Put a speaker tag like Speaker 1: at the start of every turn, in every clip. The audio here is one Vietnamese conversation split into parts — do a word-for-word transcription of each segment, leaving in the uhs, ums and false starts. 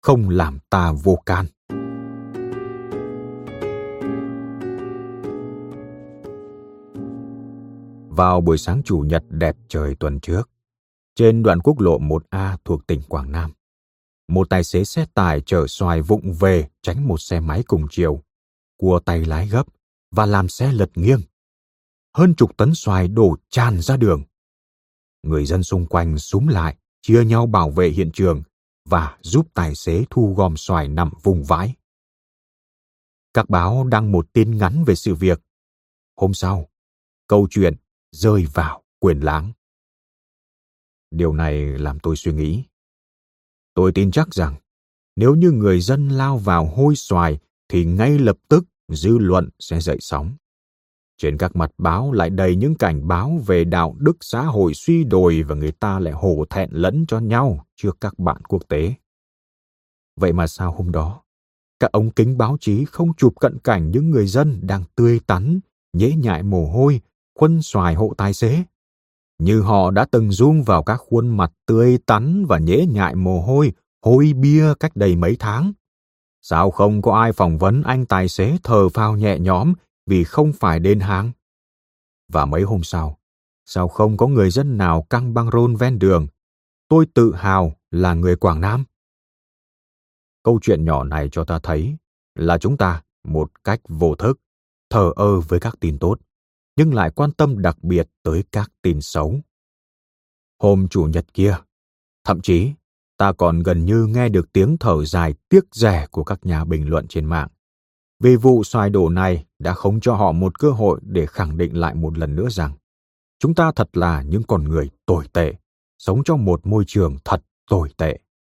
Speaker 1: không làm ta vô can. Vào buổi sáng Chủ nhật đẹp trời tuần trước, trên đoạn quốc lộ một A thuộc tỉnh Quảng Nam, một tài xế xe tải chở xoài vụng về tránh một xe máy cùng chiều, cua tay lái gấp và làm xe lật nghiêng. Hơn chục tấn xoài đổ tràn ra đường. Người dân xung quanh xúm lại, chia nhau bảo vệ hiện trường và giúp tài xế thu gom xoài nằm vùng vãi. Các báo đăng một tin ngắn về sự việc. Hôm sau, câu chuyện rơi vào quên lãng. Điều này làm tôi suy nghĩ. Tôi tin chắc rằng nếu như người dân lao vào hôi xoài thì ngay lập tức dư luận sẽ dậy sóng. Trên các mặt báo lại đầy những cảnh báo về đạo đức xã hội suy đồi và người ta lại hổ thẹn lẫn cho nhau trước các bạn quốc tế. Vậy mà sao hôm đó, các ống kính báo chí không chụp cận cảnh những người dân đang tươi tắn, nhễ nhại mồ hôi, khuân xoài hộ tài xế, như họ đã từng zoom vào các khuôn mặt tươi tắn và nhễ nhại mồ hôi, hôi bia cách đây mấy tháng? Sao không có ai phỏng vấn anh tài xế thở phào nhẹ nhõm vì không phải đến hàng? Và mấy hôm sau, sao không có người dân nào căng băng rôn ven đường? Tôi tự hào là người Quảng Nam. Câu chuyện nhỏ này cho ta thấy là chúng ta, một cách vô thức, thờ ơ với các tin tốt, nhưng lại quan tâm đặc biệt tới các tin xấu. Hôm Chủ nhật kia, thậm chí ta còn gần như nghe được tiếng thở dài tiếc rẻ của các nhà bình luận trên mạng. Vì vụ xoài đổ này đã không cho họ một cơ hội để khẳng định lại một lần nữa rằng chúng ta thật là những con người tồi tệ, sống trong một môi trường thật tồi tệ.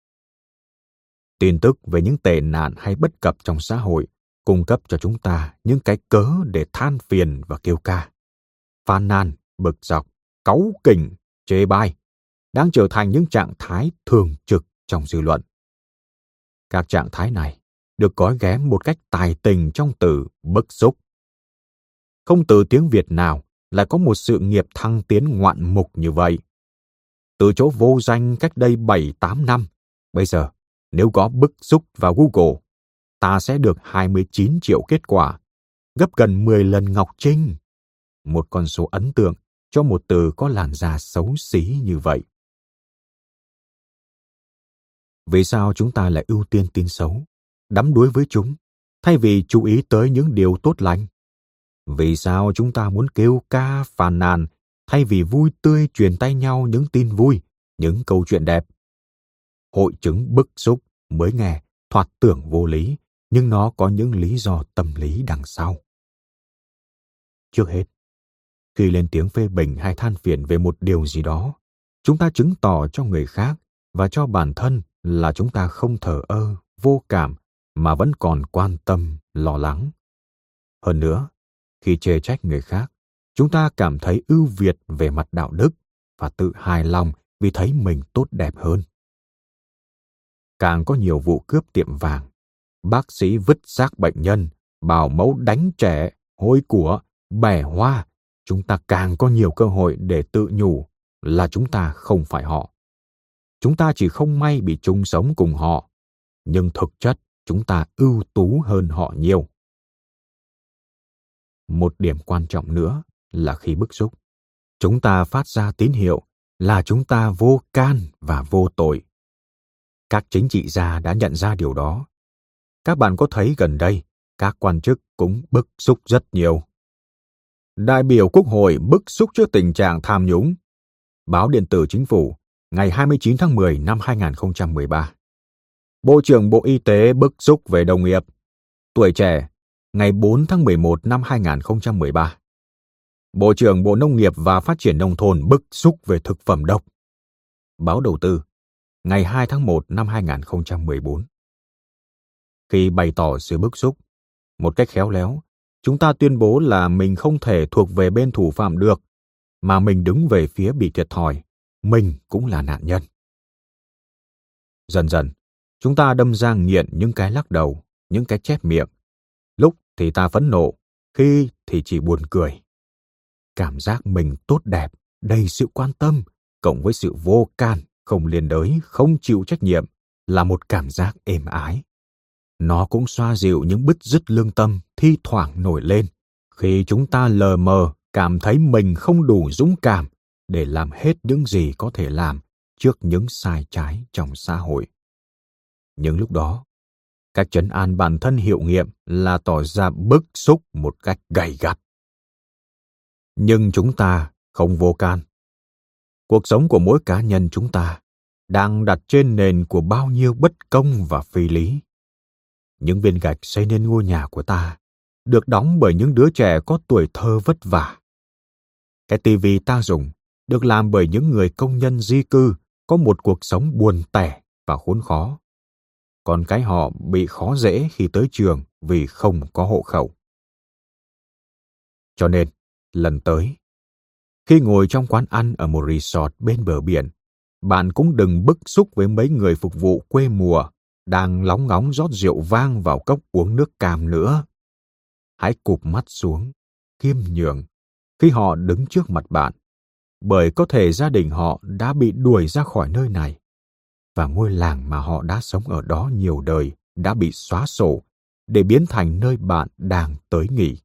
Speaker 1: Tin tức về những tệ nạn hay bất cập trong xã hội cung cấp cho chúng ta những cái cớ để than phiền và kêu ca. Phàn nàn, bực dọc, cáu kỉnh, chê bai đang trở thành những trạng thái thường trực trong dư luận. Các trạng thái này được gói ghém một cách tài tình trong từ bức xúc. Không từ tiếng Việt nào lại có một sự nghiệp thăng tiến ngoạn mục như vậy. Từ chỗ vô danh cách đây bảy tám năm, bây giờ nếu có bức xúc vào Google, ta sẽ được hai mươi chín triệu kết quả, gấp gần mười lần Ngọc Trinh. Một con số ấn tượng cho một từ có làn da xấu xí như vậy. Vì sao chúng ta lại ưu tiên tin xấu, đắm đuối với chúng, thay vì chú ý tới những điều tốt lành? Vì sao chúng ta muốn kêu ca phàn nàn, thay vì vui tươi truyền tay nhau những tin vui, những câu chuyện đẹp? Hội chứng bức xúc mới nghe thoạt tưởng vô lý, nhưng nó có những lý do tâm lý đằng sau. Trước hết, khi lên tiếng phê bình hay than phiền về một điều gì đó, chúng ta chứng tỏ cho người khác và cho bản thân là chúng ta không thờ ơ, vô cảm, mà vẫn còn quan tâm, lo lắng. Hơn nữa, khi chê trách người khác, chúng ta cảm thấy ưu việt về mặt đạo đức và tự hài lòng vì thấy mình tốt đẹp hơn. Càng có nhiều vụ cướp tiệm vàng, bác sĩ vứt xác bệnh nhân, bảo mẫu đánh trẻ, hôi của, bẻ hoa, chúng ta càng có nhiều cơ hội để tự nhủ là chúng ta không phải họ. Chúng ta chỉ không may bị chung sống cùng họ, nhưng thực chất chúng ta ưu tú hơn họ nhiều. Một điểm quan trọng nữa là khi bức xúc, chúng ta phát ra tín hiệu là chúng ta vô can và vô tội. Các chính trị gia đã nhận ra điều đó. Các bạn có thấy gần đây, các quan chức cũng bức xúc rất nhiều. Đại biểu Quốc hội bức xúc trước tình trạng tham nhũng. Báo điện tử Chính phủ, ngày hai mươi chín tháng mười năm hai nghìn không trăm mười ba. Bộ trưởng Bộ Y tế bức xúc về đồng nghiệp. Tuổi Trẻ, ngày bốn tháng mười một năm hai nghìn không trăm mười ba. Bộ trưởng Bộ Nông nghiệp và Phát triển Nông thôn bức xúc về thực phẩm độc. Báo Đầu tư, ngày hai tháng một năm hai nghìn không trăm mười bốn. Khi bày tỏ sự bức xúc, một cách khéo léo, chúng ta tuyên bố là mình không thể thuộc về bên thủ phạm được, mà mình đứng về phía bị thiệt thòi, mình cũng là nạn nhân. Dần dần, chúng ta đâm ra nghiện những cái lắc đầu, những cái chép miệng. Lúc thì ta phẫn nộ, khi thì chỉ buồn cười. Cảm giác mình tốt đẹp, đầy sự quan tâm, cộng với sự vô can, không liên đới, không chịu trách nhiệm, là một cảm giác êm ái. Nó cũng xoa dịu những bứt rứt lương tâm thi thoảng nổi lên khi chúng ta lờ mờ cảm thấy mình không đủ dũng cảm để làm hết những gì có thể làm trước những sai trái trong xã hội. Những lúc đó, cách trấn an bản thân hiệu nghiệm là tỏ ra bức xúc một cách gay gắt. Nhưng chúng ta không vô can. Cuộc sống của mỗi cá nhân chúng ta đang đặt trên nền của bao nhiêu bất công và phi lý. Những viên gạch xây nên ngôi nhà của ta được đóng bởi những đứa trẻ có tuổi thơ vất vả. Cái tivi ta dùng được làm bởi những người công nhân di cư có một cuộc sống buồn tẻ và khốn khó. Còn cái họ bị khó dễ khi tới trường vì không có hộ khẩu. Cho nên, lần tới, khi ngồi trong quán ăn ở một resort bên bờ biển, bạn cũng đừng bức xúc với mấy người phục vụ quê mùa đang lóng ngóng rót rượu vang vào cốc uống nước cam nữa. Hãy cụp mắt xuống, khiêm nhường khi họ đứng trước mặt bạn, bởi có thể gia đình họ đã bị đuổi ra khỏi nơi này, và ngôi làng mà họ đã sống ở đó nhiều đời đã bị xóa sổ để biến thành nơi bạn đang tới nghỉ.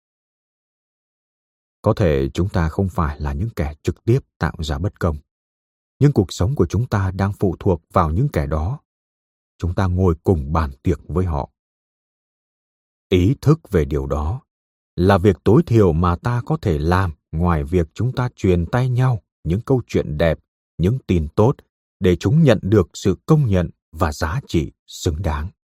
Speaker 1: Có thể chúng ta không phải là những kẻ trực tiếp tạo ra bất công, nhưng cuộc sống của chúng ta đang phụ thuộc vào những kẻ đó. Chúng ta ngồi cùng bàn tiệc với họ. Ý thức về điều đó là việc tối thiểu mà ta có thể làm ngoài việc chúng ta truyền tay nhau những câu chuyện đẹp, những tin tốt để chúng nhận được sự công nhận và giá trị xứng đáng.